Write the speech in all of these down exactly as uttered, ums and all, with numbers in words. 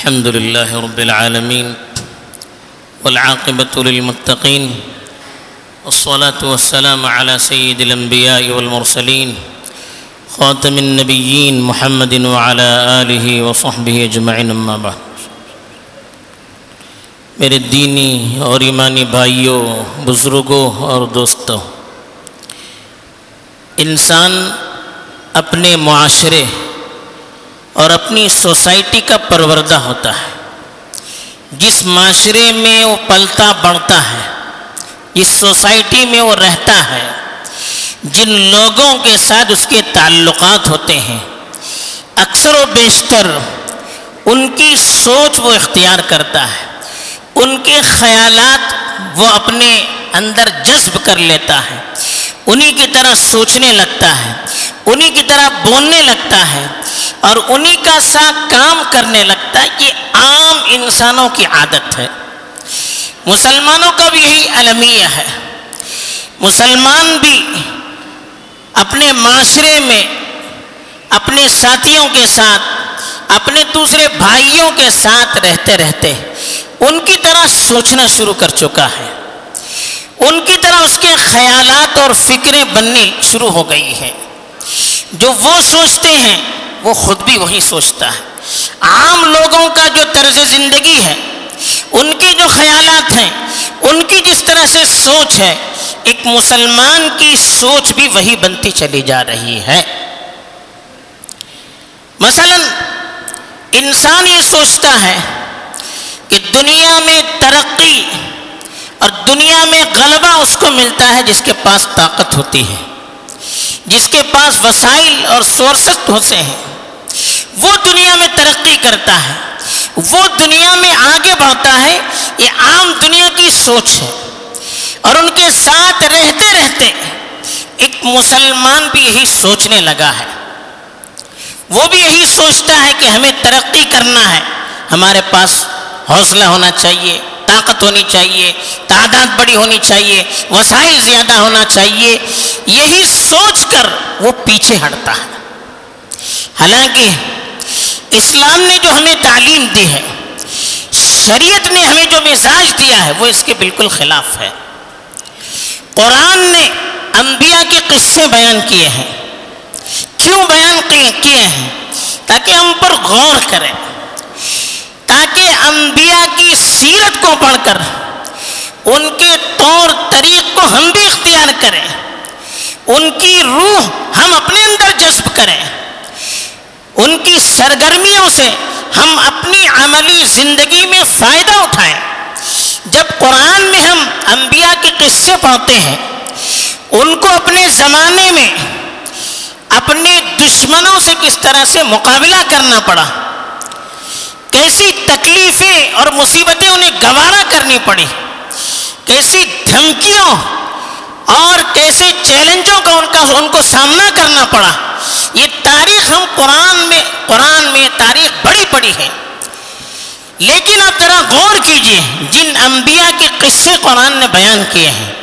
الحمد لله رب العالمين والعاقبة للمتقين والصلاة والسلام على سيد الأنبياء والمرسلين خاتم النبيين محمد وعلى آله وصحبه أجمعين أما بعد. میرے دینی اور ایمانی بھائیوں، بزرگوں اور دوستوں، انسان اپنے معاشرے اور اپنی سوسائٹی کا پروردہ ہوتا ہے. جس معاشرے میں وہ پلتا بڑھتا ہے، جس سوسائٹی میں وہ رہتا ہے، جن لوگوں کے ساتھ اس کے تعلقات ہوتے ہیں، اکثر و بیشتر ان کی سوچ وہ اختیار کرتا ہے، ان کے خیالات وہ اپنے اندر جذب کر لیتا ہے، انہی کی طرح سوچنے لگتا ہے، انہی کی طرح بولنے لگتا ہے اور انہی کا سا کام کرنے لگتا ہے. یہ عام انسانوں کی عادت ہے. مسلمانوں کا بھی یہی المیہ ہے. مسلمان بھی اپنے معاشرے میں اپنے ساتھیوں کے ساتھ، اپنے دوسرے بھائیوں کے ساتھ رہتے رہتے ان کی طرح سوچنا شروع کر چکا ہے. ان کی طرح اس کے خیالات اور فکریں بننی شروع ہو گئی ہیں. جو وہ سوچتے ہیں وہ خود بھی وہی سوچتا ہے. عام لوگوں کا جو طرز زندگی ہے، ان کے جو خیالات ہیں، ان کی جس طرح سے سوچ ہے، ایک مسلمان کی سوچ بھی وہی بنتی چلی جا رہی ہے. مثلا انسان یہ سوچتا ہے کہ دنیا میں ترقی اور دنیا میں غلبہ اس کو ملتا ہے جس کے پاس طاقت ہوتی ہے، جس کے پاس وسائل اور سورسز ہوتے ہیں. وہ دنیا میں ترقی کرتا ہے، وہ دنیا میں آگے بڑھتا ہے. یہ عام دنیا کی سوچ ہے. اور ان کے ساتھ رہتے رہتے ایک مسلمان بھی یہی سوچنے لگا ہے. وہ بھی یہی سوچتا ہے کہ ہمیں ترقی کرنا ہے، ہمارے پاس حوصلہ ہونا چاہیے، طاقت ہونی چاہیے، تعداد بڑی ہونی چاہیے، وسائل زیادہ ہونا چاہیے. یہی سوچ کر وہ پیچھے ہٹتا ہے. حالانکہ اسلام نے جو ہمیں تعلیم دی ہے، شریعت نے ہمیں جو مزاج دیا ہے، وہ اس کے بالکل خلاف ہے. قرآن نے انبیاء کے قصے بیان کیے ہیں. کیوں بیان کیے ہیں؟ تاکہ ہم پر غور کریں، تاکہ انبیاء کی سیرت کو پڑھ کر ان کے طور طریق کو ہم بھی اختیار کریں، ان کی روح ہم اپنے اندر جذب کریں، ان کی سرگرمیوں سے ہم اپنی عملی زندگی میں فائدہ اٹھائیں. جب قرآن میں ہم انبیاء کے قصے پڑھتے ہیں، ان کو اپنے زمانے میں اپنے دشمنوں سے کس طرح سے مقابلہ کرنا پڑا، کیسی تکلیفیں اور مصیبتیں انہیں گوارا کرنی پڑی، کیسی دھمکیوں اور کیسے چیلنجوں کا ان کا ان کو سامنا کرنا پڑا، یہ تاریخ ہم قرآن میں قرآن میں تاریخ بڑی پڑی ہے. لیکن آپ ذرا غور کیجئے، جن انبیاء کے قصے قرآن نے بیان کیے ہیں،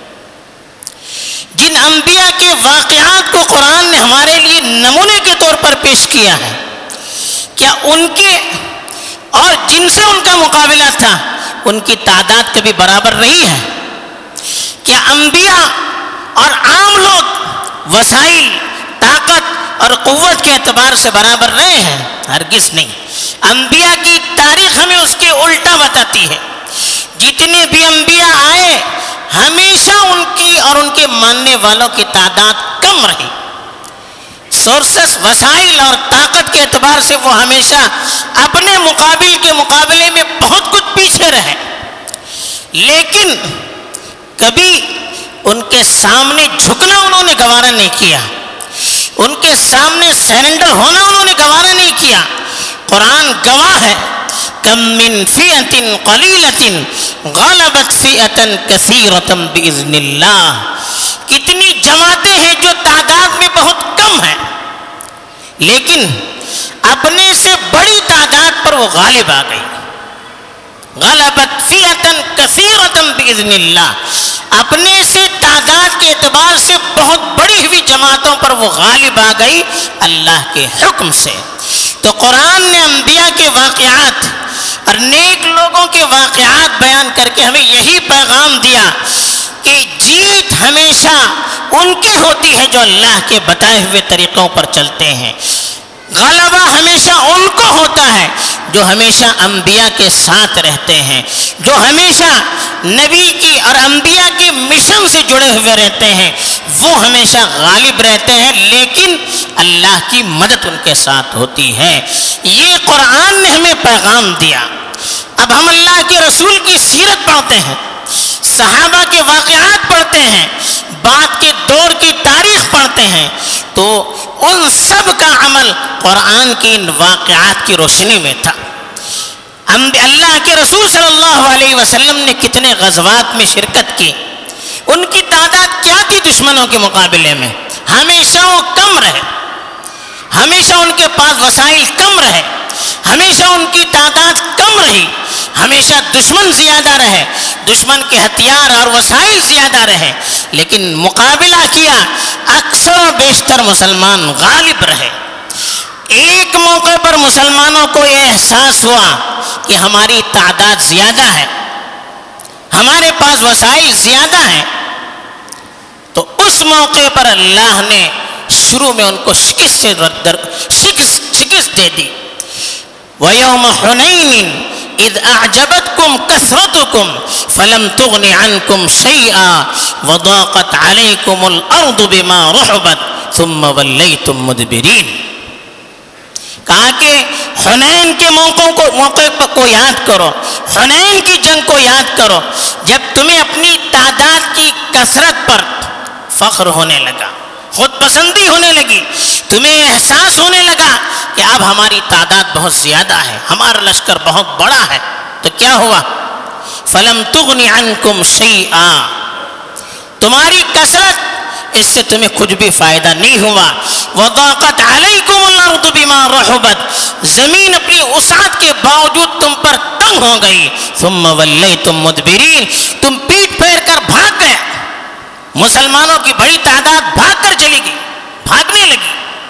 جن انبیاء کے واقعات کو قرآن نے ہمارے لیے نمونے کے طور پر پیش کیا ہے، کیا ان کے اور جن سے ان کا مقابلہ تھا ان کی تعداد کبھی برابر رہی ہے؟ کیا انبیاء اور عام لوگ وسائل، طاقت اور قوت کے اعتبار سے برابر رہے ہیں؟ ہرگز نہیں. انبیاء کی تاریخ ہمیں اس کے الٹا بتاتی ہے. جتنے بھی انبیاء آئے، ہمیشہ ان کی اور ان کے ماننے والوں کی تعداد کم رہی. سورسز، وسائل اور طاقت کے اعتبار سے وہ ہمیشہ اپنے مقابل کے مقابلے میں بہت کچھ پیچھے رہے. لیکن کبھی ان کے سامنے جھکنا انہوں نے گوارا نہیں کیا، ان کے سامنے سرنڈر ہونا انہوں نے گوارا نہیں کیا. قرآن گواہ ہے، کم من فئۃ قلیلۃ غلبت فئۃ کثیرۃ باذن اللہ. کتنی جماعتیں ہیں جو تعداد میں بہت کم ہیں، لیکن اپنے سے بڑی تعداد پر وہ غالب آ گئی. غلبت فئۃ کثیرۃ باذن اللہ. اپنے سے تعداد کے اعتبار سے بہت بڑی ہوئی جماعتوں پر وہ غالب آ گئی اللہ کے حکم سے. تو قرآن نے انبیاء کے واقعات اور نیک لوگوں کے واقعات بیان کر کے ہمیں یہی پیغام دیا کہ جیت ہمیشہ ان کی ہوتی ہے جو اللہ کے بتائے ہوئے طریقوں پر چلتے ہیں، غلبہ ہمیشہ ان کو ہوتا ہے جو ہمیشہ انبیاء کے ساتھ رہتے ہیں، جو ہمیشہ نبی کی اور انبیاء کے مشن سے جڑے ہوئے رہتے ہیں، وہ ہمیشہ غالب رہتے ہیں، لیکن اللہ کی مدد ان کے ساتھ ہوتی ہے۔ یہ قرآن نے ہمیں پیغام دیا۔ اب ہم اللہ کے رسول کی سیرت پڑھتے ہیں، صحابہ کے واقعات پڑھتے ہیں، بعد کے دور کی تاریخ پڑھتے ہیں، تو ان سب کا عمل قرآن کی ان واقعات کی روشنی میں تھا۔ اللہ کے رسول صلی اللہ علیہ وسلم نے کتنے غزوات میں شرکت کی، ان کی تعداد کیا تھی دشمنوں کے مقابلے میں؟ ہمیشہ وہ کم رہے، ہمیشہ ان کے پاس وسائل کم رہے، ہمیشہ ان کی تعداد کم رہی، ہمیشہ دشمن زیادہ رہے، دشمن کے ہتھیار اور وسائل زیادہ رہے، لیکن مقابلہ کیا، اکثر و بیشتر مسلمان غالب رہے۔ ایک موقع پر مسلمانوں کو یہ احساس ہوا کہ ہماری تعداد زیادہ ہے، ہمارے پاس وسائل زیادہ ہیں، تو اس موقع پر اللہ نے شروع میں ان کو شکست سے شکست شکست دے دی۔ وَيَوْمَ حُنَيْنٍ اذ اعجبتكم كثرتكم فلم تغن عنكم شيئا وضاقت عليكم الارض بما رحبت ثم وليتم مدبرين۔ کہا کہ حنین کے موقعوں کو موقع کو یاد کرو، حنین کی جنگ کو یاد کرو، جب تمہیں اپنی تعداد کی کثرت پر فخر ہونے لگا، خود پسندی ہونے لگی، تمہیں احساس ہونے لگا کہ اب ہماری تعداد بہت زیادہ ہے، ہمارا لشکر بہت بڑا ہے، تو کیا ہوا؟ فَلَمْ تُغْنِ عَنْكُمْ شَيْئًا، تمہاری کثرت اس سے تمہیں کچھ بھی فائدہ نہیں ہوا۔ وَضَاقَتْ عَلَيْكُمُ الْأَرْضُ بِمَا رَحُبَتْ، زمین اپنی وسعت کے باوجود تم پر تنگ ہو گئی۔ ثُمَّ وَلَّيْتُمْ مُدْبِرِينَ، تم پیٹ پھیر کر بھاگ گئے، مسلمانوں کی بڑی تعداد بھاگ کر چلی گئی، بھاگنے لگی۔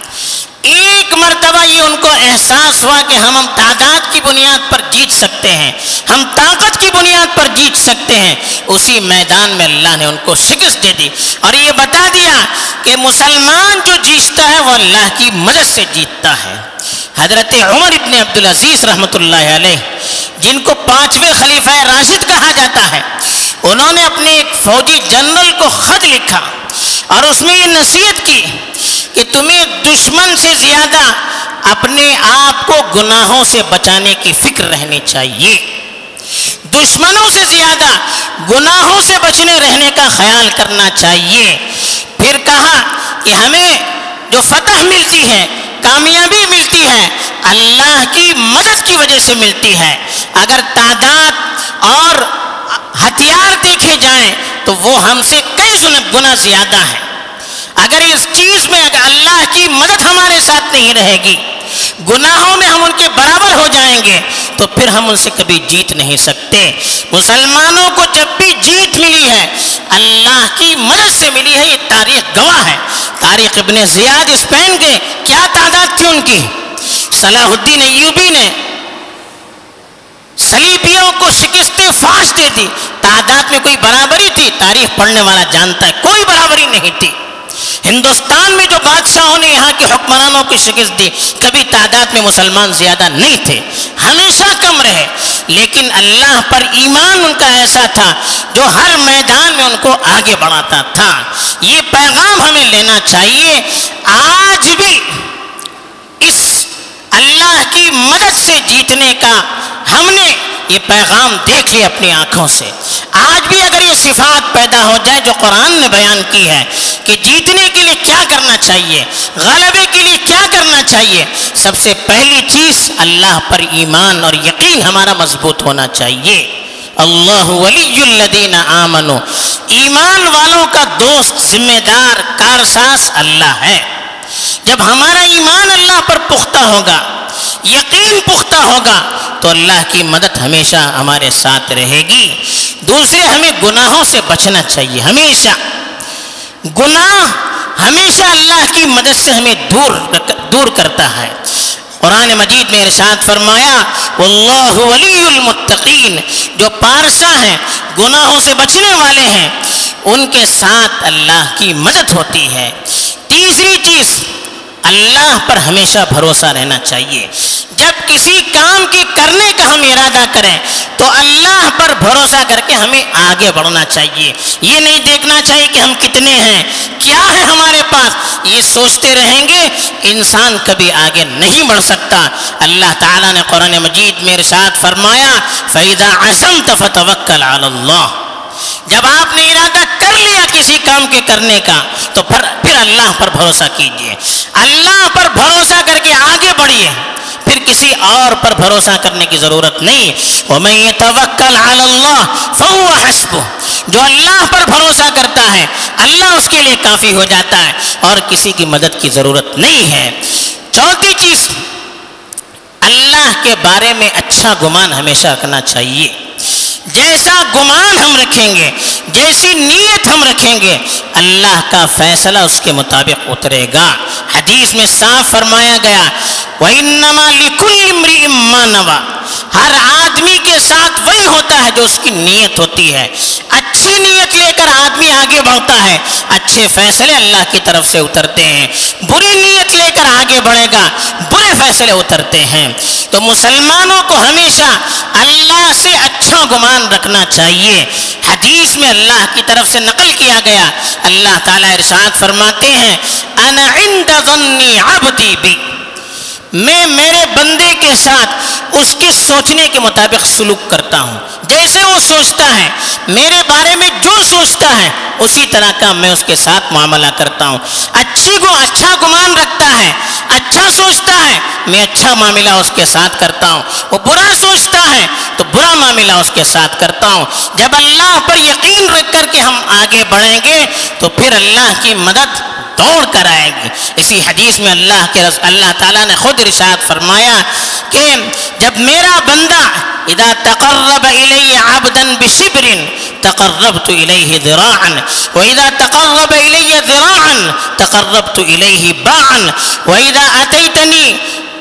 ایک مرتبہ یہ ان کو احساس ہوا کہ ہم ہم تعداد کی بنیاد پر جیت سکتے ہیں، ہم طاقت کی بنیاد پر جیت سکتے ہیں، اسی میدان میں اللہ نے ان کو شکست دے دی اور یہ بتا دیا کہ مسلمان جو جیتتا ہے وہ اللہ کی مدد سے جیتتا ہے۔ حضرت عمر ابن عبدالعزیز رحمۃ اللہ علیہ، جن کو پانچویں خلیفہ راشد کہا جاتا ہے، انہوں نے اپنے ایک فوجی جنرل کو خط لکھا اور اس میں یہ نصیحت کی کہ تمہیں دشمن سے زیادہ اپنے آپ کو گناہوں سے بچانے کی فکر رہنی چاہیے، دشمنوں سے زیادہ گناہوں سے بچنے رہنے کا خیال کرنا چاہیے۔ پھر کہا کہ ہمیں جو فتح ملتی ہے، کامیابی ملتی ہے، اللہ کی مدد کی وجہ سے ملتی ہے۔ اگر تعداد اور ہتھیار دیکھے جائیں تو وہ ہم سے کئی گنا زیادہ ہیں۔ اگر اس چیز میں اگر اللہ کی مدد ہمارے ساتھ نہیں رہے گی، گناہوں میں ہم ان کے برابر ہو جائیں گے، تو پھر ہم ان سے کبھی جیت نہیں سکتے۔ مسلمانوں کو جب بھی جیت ملی ہے اللہ کی مدد سے ملی ہے، یہ تاریخ گواہ ہے۔ طارق ابن زیاد اسپین کے کیا تعداد تھی ان کی؟ صلاح الدین ایوبی نے صلیبیوں کو شکست فاش دے دی، تعداد میں کوئی برابری تھی؟ تاریخ پڑھنے والا جانتا ہے کوئی برابری نہیں تھی۔ ہندوستان میں جو بادشاہوں نے یہاں کے حکمرانوں کی شکست دی، کبھی تعداد میں مسلمان زیادہ نہیں تھے، ہمیشہ کم رہے، لیکن اللہ پر ایمان ان کا ایسا تھا جو ہر میدان میں ان کو آگے بڑھاتا تھا۔ یہ پیغام ہمیں لینا چاہیے۔ آج بھی اس اللہ کی مدد سے جیتنے کا ہم نے یہ پیغام دیکھ لیا اپنی آنکھوں سے۔ آج بھی اگر یہ صفات پیدا ہو جائے جو قرآن نے بیان کی ہے کہ جیتنے کے لیے کیا کرنا چاہیے، غلبے کے لیے کیا کرنا چاہیے، سب سے پہلی چیز اللہ پر ایمان اور یقین ہمارا مضبوط ہونا چاہیے۔ اللہ ولی الذین آمنوا، ایمان والوں کا دوست، ذمہ دار، کارساز اللہ ہے۔ جب ہمارا ایمان اللہ پر پختہ ہوگا، یقین پختہ ہوگا، تو اللہ کی مدد ہمیشہ ہمارے ساتھ رہے گی۔ دوسرے، ہمیں گناہوں سے بچنا چاہیے۔ ہمیشہ گناہ ہمیشہ اللہ کی مدد سے ہمیں دور دور کرتا ہے۔ قرآن مجید میں ارشاد فرمایا واللہ ولی المتقین، جو پارسا ہیں، گناہوں سے بچنے والے ہیں، ان کے ساتھ اللہ کی مدد ہوتی ہے۔ تیسری چیز، اللہ پر ہمیشہ بھروسہ رہنا چاہیے۔ جب کسی کام کے کرنے کا ہم ارادہ کریں تو اللہ پر بھروسہ کر کے ہمیں آگے بڑھنا چاہیے۔ یہ نہیں دیکھنا چاہیے کہ ہم کتنے ہیں، کیا ہے ہمارے پاس، یہ سوچتے رہیں گے انسان کبھی آگے نہیں بڑھ سکتا۔ اللہ تعالیٰ نے قرآن مجید میں ارشاد فرمایا فَإِذَا عَزَمْتَ فَتَوَكَّلْ عَلَى اللَّهِ، جب آپ نے ارادہ کر لیا کسی کام کے کرنے کا تو پھر پھر اللہ پر بھروسہ کیجئے، اللہ پر بھروسہ کر کے آگے بڑھیے، پھر کسی اور پر بھروسہ کرنے کی ضرورت نہیں۔ وَمَن يَتَوَكَّلْ عَلَى اللَّهِ فَهُوَ حَسْبُهُ، جو اللہ پر بھروسہ کرتا ہے اللہ اس کے لیے کافی ہو جاتا ہے اور کسی کی مدد کی ضرورت نہیں ہے۔ چوتھی چیز، اللہ کے بارے میں اچھا گمان ہمیشہ رکھنا چاہیے۔ جیسا گمان ہم رکھیں گے، جیسی نیت ہم رکھیں گے، اللہ کا فیصلہ اس کے مطابق اترے گا۔ حدیث میں صاف فرمایا گیا وَإِنَّمَا لِكُلِّ امْرِئٍ مَّا نَوَىٰ، ہر آدمی کے ساتھ وہی ہوتا ہے جو اس کی نیت ہوتی ہے۔ اچھی نیت لے کر آدمی آگے بڑھتا ہے، اچھے فیصلے اللہ کی طرف سے اترتے ہیں۔ بری نیت لے کر آگے بڑھے گا، برے فیصلے اترتے ہیں۔ تو مسلمانوں کو ہمیشہ اللہ سے اچھا گمان رکھنا چاہیے۔ حدیث میں اللہ کی طرف سے نقل کیا گیا، اللہ تعالیٰ ارشاد فرماتے ہیں انا عند ظن عبدی بی، میں میرے بندے کے ساتھ اس کے سوچنے کے مطابق سلوک کرتا ہوں۔ جیسے وہ سوچتا ہے، میرے بارے میں جو سوچتا ہے اسی طرح کا میں اس کے ساتھ معاملہ کرتا ہوں۔ اچھی کو اچھا گمان رکھتا ہے، اچھا سوچتا ہے، میں اچھا معاملہ اس کے ساتھ کرتا ہوں۔ وہ برا سوچتا ہے تو برا معاملہ اس کے ساتھ کرتا ہوں۔ جب اللہ پر یقین رکھ کر کے ہم آگے بڑھیں گے تو پھر اللہ کی مدد دوڑ کر آئے گی۔ اسی حدیث میں اللہ کے رسول اللہ تعالیٰ نے خود ارشاد فرمایا کہ جب میرا بندہ اذا تقرب الی عبدا بشبر تقربت الیہ ذراعا واذا تقرب الی ذراعا تقربت الیہ باعا واذا اتیتنی،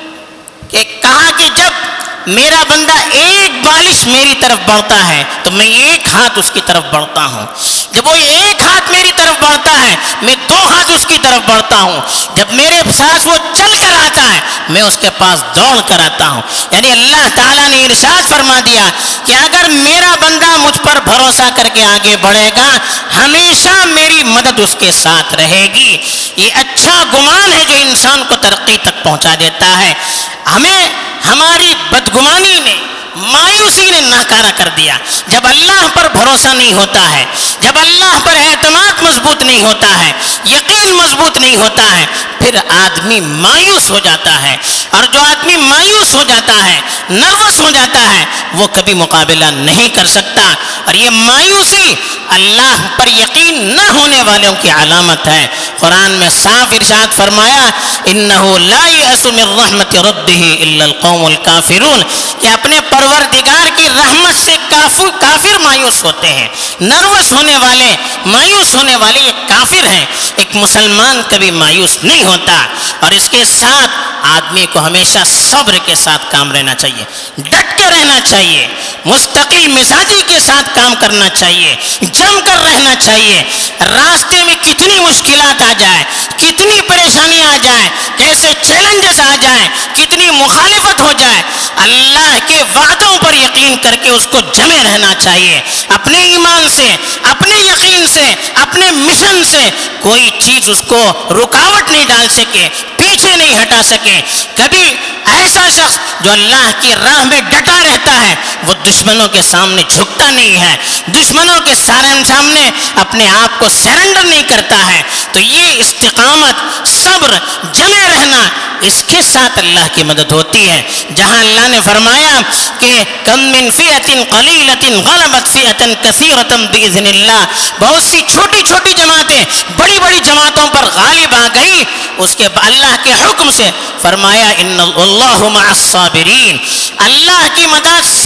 کہ کہا کہ جب میرا بندہ ایک بالش میری طرف بڑھتا ہے تو میں ایک ہاتھ اس کی طرف بڑھتا ہوں، جب وہ ایک ہاتھ میری طرف بڑھتا ہے میں دو ہاتھ اس کی طرف بڑھتا ہوں، جب میرے ساتھ وہ چل کر آتا ہے میں اس کے پاس دوڑ کر آتا ہوں۔ یعنی اللہ تعالیٰ نے ارشاد فرما دیا کہ اگر میرا بندہ مجھ پر بھروسہ کر کے آگے بڑھے گا ہمیشہ میری مدد اس کے ساتھ رہے گی۔ یہ اچھا گمان ہے جو انسان کو ترقی تک پہنچا دیتا ہے۔ ہمیں ہماری بدگمانی نے، مایوسی نے ناکارہ کر دیا۔ جب اللہ پر بھروسہ نہیں ہوتا ہے، جب اللہ پر اعتماد مضبوط نہیں ہوتا ہے، یقین مضبوط نہیں ہوتا ہے، پھر آدمی مایوس ہو جاتا ہے، اور جو آدمی مایوس ہو جاتا ہے، نروس ہو جاتا ہے، وہ کبھی مقابلہ نہیں کر سکتا، اور یہ مایوسی اللہ پر یقین نہ ہونے والوں کی علامت ہے۔ قرآن میں صاف ارشاد فرمایا انہ لا یأس من رحمت ربہ الا القوم الکافرون، کہ اپنے پروردگار کی رحمت سے کافر کافر مایوس ہوتے ہیں، نروس ہونے والے، مایوس ہونے والے یہ کافر ہیں۔ ایک مسلمان کبھی مایوس نہیں ہوتا، اور اس کے ساتھ آدمی کو ہمیشہ صبر کے ساتھ کام رہنا چاہیے، ڈٹ کے رہنا چاہیے، مستقل مزاجی کے ساتھ کام کرنا چاہیے، جم کر رہنا چاہیے۔ راستے میں کتنی مشکلات آ جائے، کتنی پریشانی آ جائے، کیسے چیلنجز آ جائیں، کتنی مخالفت ہو جائے، اللہ کے وعدوں پر یقین کر کے اس کو جمے رہنا چاہیے۔ اپنے ایمان سے، اپنے یقین سے، اپنے مشن سے کوئی چیز اس کو رکاوٹ نہیں ڈال سکے، پیچھے نہیں ہٹا سکے۔ کبھی ایسا شخص جو اللہ کی راہ میں ڈٹا رہتا ہے وہ دشمنوں کے سامنے جھکتا نہیں ہے، دشمنوں کے سامنے اپنے آپ کو سرنڈر نہیں کرتا ہے۔ تو یہ استقامت، صبر، جمے رہنا، اس کے ساتھ اللہ کی مدد ہوتی ہے۔ جہاں اللہ نے فرمایا کہ کم من فئۃ قلیلۃ غلبت فئۃ کثیرۃ باذن اللہ، بہت سی چھوٹی چھوٹی جماعتیں بڑی بڑی جماعتوں پر غالب آ گئی، اس کے اللہ کے حکم سے فرمایا ان اللہ مع الصابرین، اللہ کی مدد صبر کرنے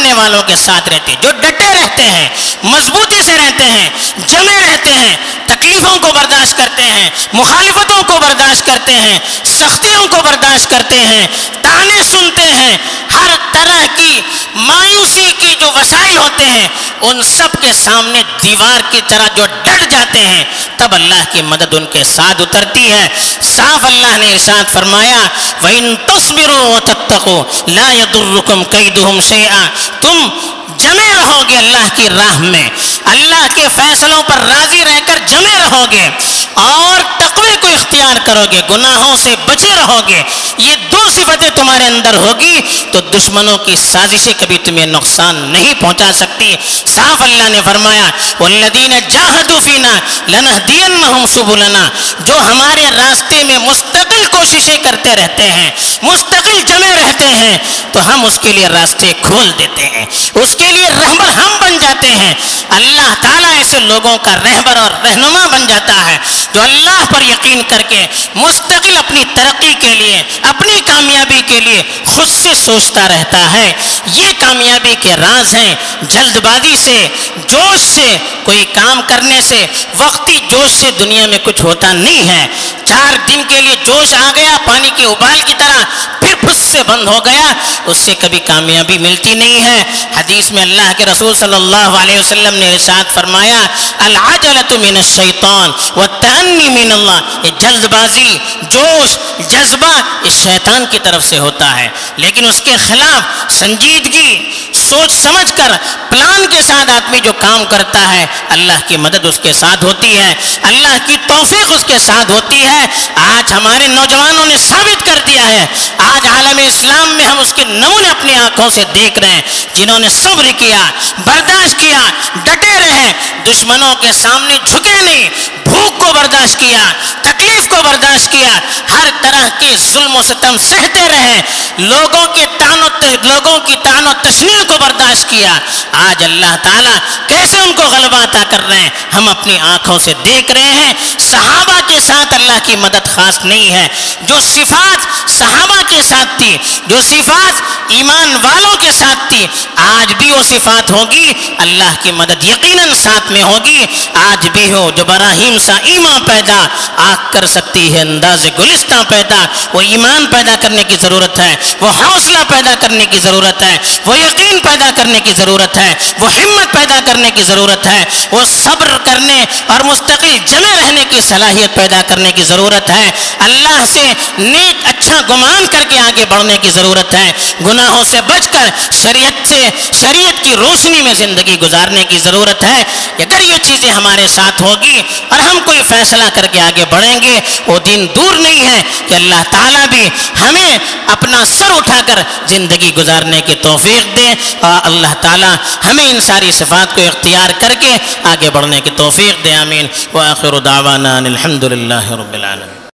کرنے والوں کے ساتھ رہتے، جو ڈٹے رہتے ہیں، مضبوطی سے رہتے ہیں، جمے رہتے ہیں، تکلیفوں کو برداشت کرتے ہیں، مخالفتوں کو برداشت کرتے ہیں، سختیوں کو برداشت کرتے ہیں، تانے سنتے ہیں، ہر طرح کی مایوسی کی جو وسائل ہوتے ہیں ان سب کے سامنے دیوار کی طرح جو ڈٹ جاتے ہیں، تب اللہ کی مدد ان کے ساتھ اترتی ہے۔ صاف اللہ نے ارشاد فرمایا وَإِن تَصْبِرُوا وَتَتَّقُوا لَا يَضُرُّكُمْ كَيْدُهُمْ شَيْئًا، تم جمے رہو گے اللہ کی راہ میں، اللہ کے فیصلوں پر راضی رہ کر جمے رہو گے اور تقوی کو اختیار کرو گے، گناہوں سے بچے رہو گے، یہ دو صفتیں تمہارے اندر ہوگی تو دشمنوں کی سازشیں کبھی تمہیں نقصان نہیں پہنچا سکتی۔ صاف اللہ نے فرمایا وَالَّذِينَ جَاهَدُوا فِينَا لَنَهْدِيَنَّهُمْ سُبُلَنَا، جو ہمارے راستے میں مستقل کوششیں کرتے رہتے ہیں، مستقل جمے رہتے ہیں، تو ہم اس کے لیے راستے کھول دیتے ہیں، اس کے لیے رہبر ہم بن جاتے ہیں۔ اللہ تعالیٰ ایسے لوگوں کا رہبر اور رہنما بن جاتا ہے جو اللہ پر یقین کر کے مستقل اپنی ترقی کے لیے، اپنی کامیابی کے لیے خود سے سوچتا رہتا ہے۔ یہ کامیابی کے راز ہیں۔ جلد بازی سے، جوش سے کوئی کام کرنے سے، وقتی جوش سے دنیا میں کچھ ہوتا نہیں ہے۔ چار دن کے لیے جوش آ گیا پانی کے ابال کی طرح، پھر پھس سے بند ہو گیا، اس سے کبھی کامیابی ملتی نہیں ہے۔ حدیث میں اللہ کے رسول صلی اللہ علیہ وسلم نے ارشاد فرمایا العجلۃ من الشیطان والتأنی من اللہ، یہ جلد بازی، جوش، جذبہ اس شیطان کی طرف سے ہوتا ہے، لیکن اس کے خلاف سنجیدگی، سوچ سمجھ کر پلان کے ساتھ آدمی جو کام کرتا ہے اللہ کی مدد اس کے ساتھ ہوتی ہے، اللہ کی توفیق اس کے ساتھ ہوتی ہے۔ آج ہمارے نوجوانوں نے ثابت کر دیا ہے، آج عالم اسلام میں ہم اس کے نمونے اپنی آنکھوں سے دیکھ رہے ہیں، جنہوں نے صبر کیا، برداشت کیا، ڈٹے رہے، دشمنوں کے سامنے جھکے نہیں، بھوک کو برداشت کیا، تکلیف کو برداشت کیا، ہر طرح کے ظلم و ستم سہتے رہے، لوگوں کے طعن و لوگوں کی طعن و تشنیع کو برداشت کیا۔ آج اللہ تعالیٰ کیسے ان کو غلبہ عطا کر رہے ہیں ہم اپنی آنکھوں سے دیکھ رہے ہیں۔ صحابہ کے ساتھ اللہ کی مدد خاص نہیں ہے، جو صفات صحابہ کے ساتھ تھی، جو صفات ایمان والوں کے ساتھ تھی، آج بھی وہ صفات ہوگی، اللہ کی مدد یقیناً ساتھ میں ہوگی۔ آج بھی ہو جو براہیم سا ایمان پیدا آگ کر سکتی ہے انداز گلستہ پیدا، وہ ایمان پیدا کرنے کی ضرورت ہے، وہ حوصلہ پیدا کرنے کی ضرورت ہے، وہ یقین پیدا کرنے کی ضرورت ہے، وہ ہمت پیدا کرنے کی ضرورت ہے، وہ صبر کرنے اور مستقل جمے رہنے کی صلاحیت پیدا کرنے کی ضرورت ہے، اللہ سے نیک اچھا گمان کر کے آگے بڑھنے کی ضرورت ہے، گناہوں سے بچ کر شریعت سے شریعت کی روشنی میں زندگی گزارنے کی ضرورت ہے۔ اگر یہ چیزیں ہمارے ساتھ ہوگی اور ہم کوئی فیصلہ کر کے آگے بڑھیں گے، وہ دن دور نہیں ہے کہ اللہ تعالیٰ بھی ہمیں اپنا سر اٹھا کر زندگی گزارنے کی توفیق دے، اور اللہ تعالیٰ ہمیں ان ساری صفات کو اختیار کر کے آگے بڑھنے کی توفیق دے۔ آمین۔ وآخر دعوانا الحمد للہ رب العالمین۔